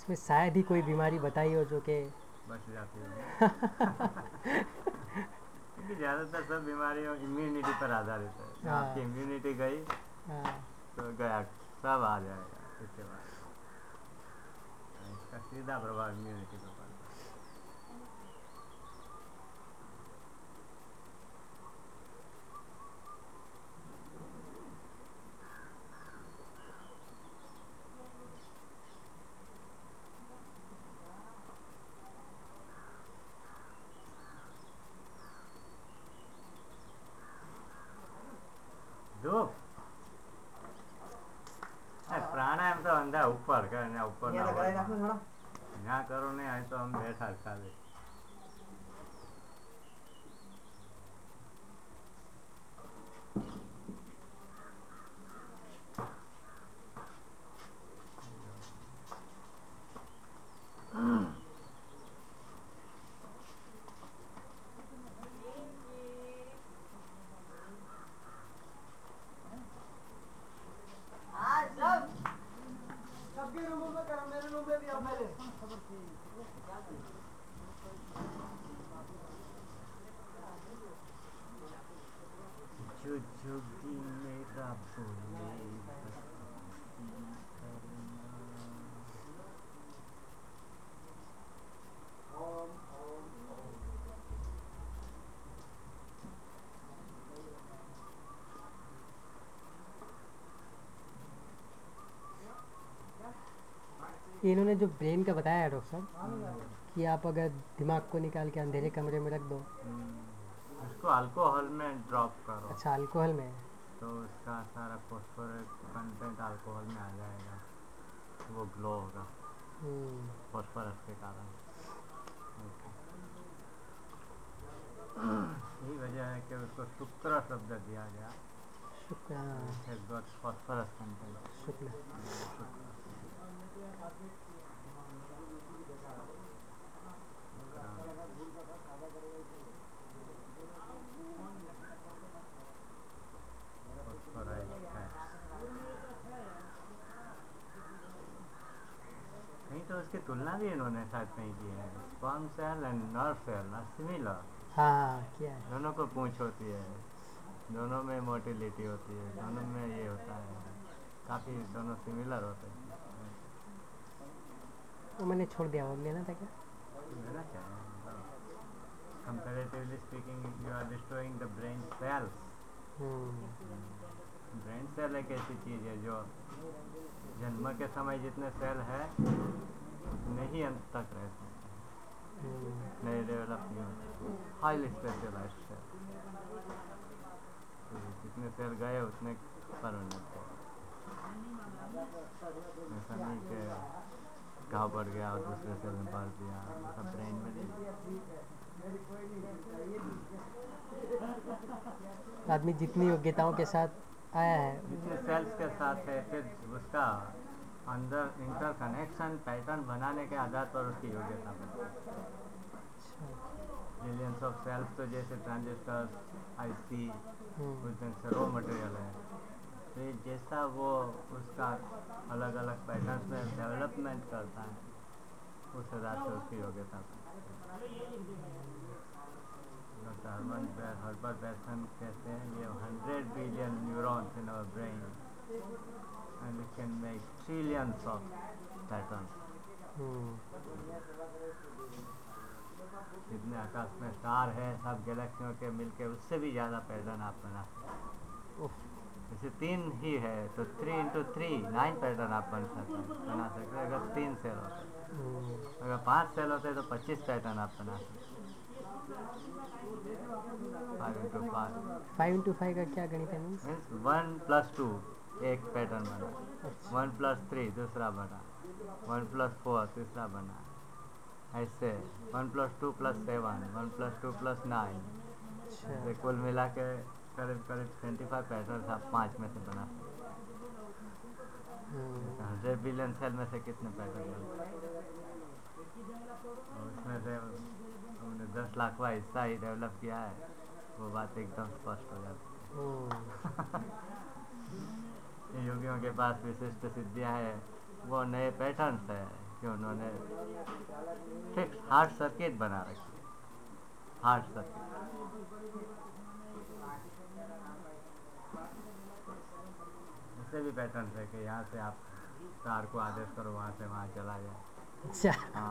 इसमें शायद ही कोई बीमारी बताई हो जो कि बच जाती है ना। क्योंकि ज़्यादातर सब बीमारियों इम्यूनिटी पर आधारित है। जब आपकी हाँ इम्यूनिटी गई हाँ। तो गया, सब आ जाएगा इसके बाद। इसका सीधा प्रभाव इम्यूनिटी पर पड़ता है। धूप प्राणायाम तो अंधा ऊपर कर, ऊपर ना हो यहाँ करो नहीं आए तो हम बैठा खाली। जो जोगी मेरा बोले इन्होंने जो ब्रेन का बताया है डॉक्टर साहब कि आप अगर दिमाग को निकाल के अंधेरे कमरे में रख दो। उसको अल्कोहल में ड्रॉप करो अच्छा अल्कोहल में। तो उसका सारा फॉस्फोरस कंटेंट अल्कोहल में आ जाएगा, वो ग्लो होगा हम्म, फॉस्फोरस के कारण। यही वजह है कि उसको शुक्र शब्द दिया गया। शुक्र हाँ, फॉस्फोरस कंटेंट शुक्र। शुक्र। नहीं तो उसकी तुलना भी इन्होंने साथ नहीं की है। Sperm cell and nerve cell ना सिमिलर, हाँ हाँ क्या है। दोनों को पूंछ होती है, दोनों में मोटिलिटी होती है, दोनों में ये होता है, काफ़ी दोनों सिमिलर होते हैं। वो मैंने छोड़ दिया, वो लेना था क्या। लेना चाहिए, comparatively speaking you are destroying the brain cells. Hmm, brain cell एक ऐसी चीज़ है जो जन्म के समय जितने सेल है उतने ही अंत तक रह सकते हैं, हम्म, नए डेवलप नहीं होते, हाईली स्पेशलाइज्ड सेल। तो जितने सेल गए उतने परमानेंट थे। ऐसा नहीं कि घाव बढ़ गया और दूसरे सेल में भर दिया, सब ब्रेन में नहीं। आदमी जितनी योग्यताओं के साथ आया है जितने सेल्स के साथ है फिर उसका अंदर इंटर कनेक्शन पैटर्न बनाने के आधार पर उसकी योग्यता बनती है। अच्छा। मिलियंस ऑफ सेल्स तो जैसे ट्रांजिस्टर आईसी हम्म, उसमें से रॉ मटेरियल है, फिर जैसा वो उसका अलग अलग पैटर्न्स में डेवलपमेंट करता है उस आधार से उसकी योग्यता बनती है। डॉक्टर हर्बर्ट बेसन कहते हैं ये 100 billion neurons in our brain and it can make trillions of patterns. Hmm, जितने आकाश में स्टार है सब गैलेक्सियों के मिलके उससे भी ज़्यादा पैटर्न आप बना सकते हैं। उफ, जैसे 3 ही है तो 3 × 3 9 पैटर्न आप बना सकते हैं अगर 3 सेल होते हम्म, हैं। अगर 5 सेल होते हैं तो 25 पैटर्न आप बना सकते हैं। 5 × 5 5 into 5 का क्या गणित है मीन्स। मीन्स 1+2 एक पैटर्न बना, अच्छा 1+3 दूसरा बना, 1+4 तीसरा बना, ऐसे 1+2+7 1+2+9, अच्छा। ऐसे कुल मिला के करीब करीब 25 पैटर्न आप 5 में से बना सकते हैं। हम्म, जैसे 100 बिलियन सेल में से कितने पैटर्न बनते हैं, उसमें से हमने 10 लाखवां हिस्सा ही डेवलप किया है, वो बात एकदम स्पष्ट हो जाती हम्म, है। योगियों के पास विशिष्ट सिद्धियां हैं, वो नए पैटर्न्स है, कि उन्होंने फिक्स हार्ट सर्किट बना रखी है, हार्ट सर्किट। ऐसे भी पैटर्न है कि यहाँ से आप कार को आदेश करो वहाँ से वहाँ चला जाए। अच्छा। हाँ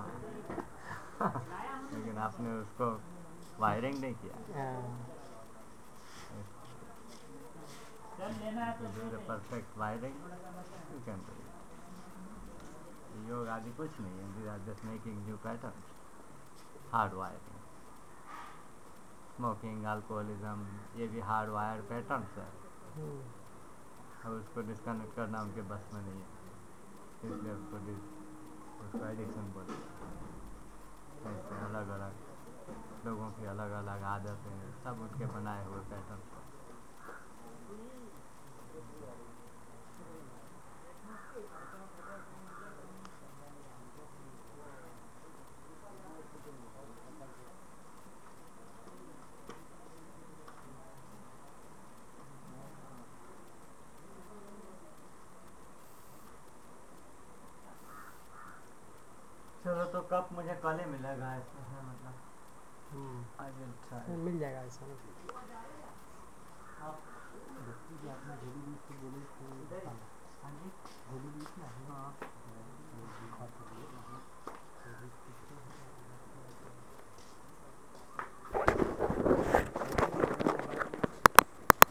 लेकिन आपने उसको वायरिंग नहीं किया। Perfect wiring you can do it. योग आदि कुछ नहीं है, these are just making new pattern, hard wiring. Smoking, alcoholism, ये भी हार्ड वायर पैटर्न्स है। अब उसको डिस्कनेक्ट करना उनके बस में नहीं है, इसलिए उसको एडिक्शन बोलते हैं। ऐसे अलग अलग लोगों की अलग अलग आदतें हैं, सब उनके बनाए हुए पैटर्न। चलो तो कप मुझे कल ही मिलेगा ऐसा है, मतलब आई विल ट्राई। मिल जाएगा ऐसा। हाँ जी।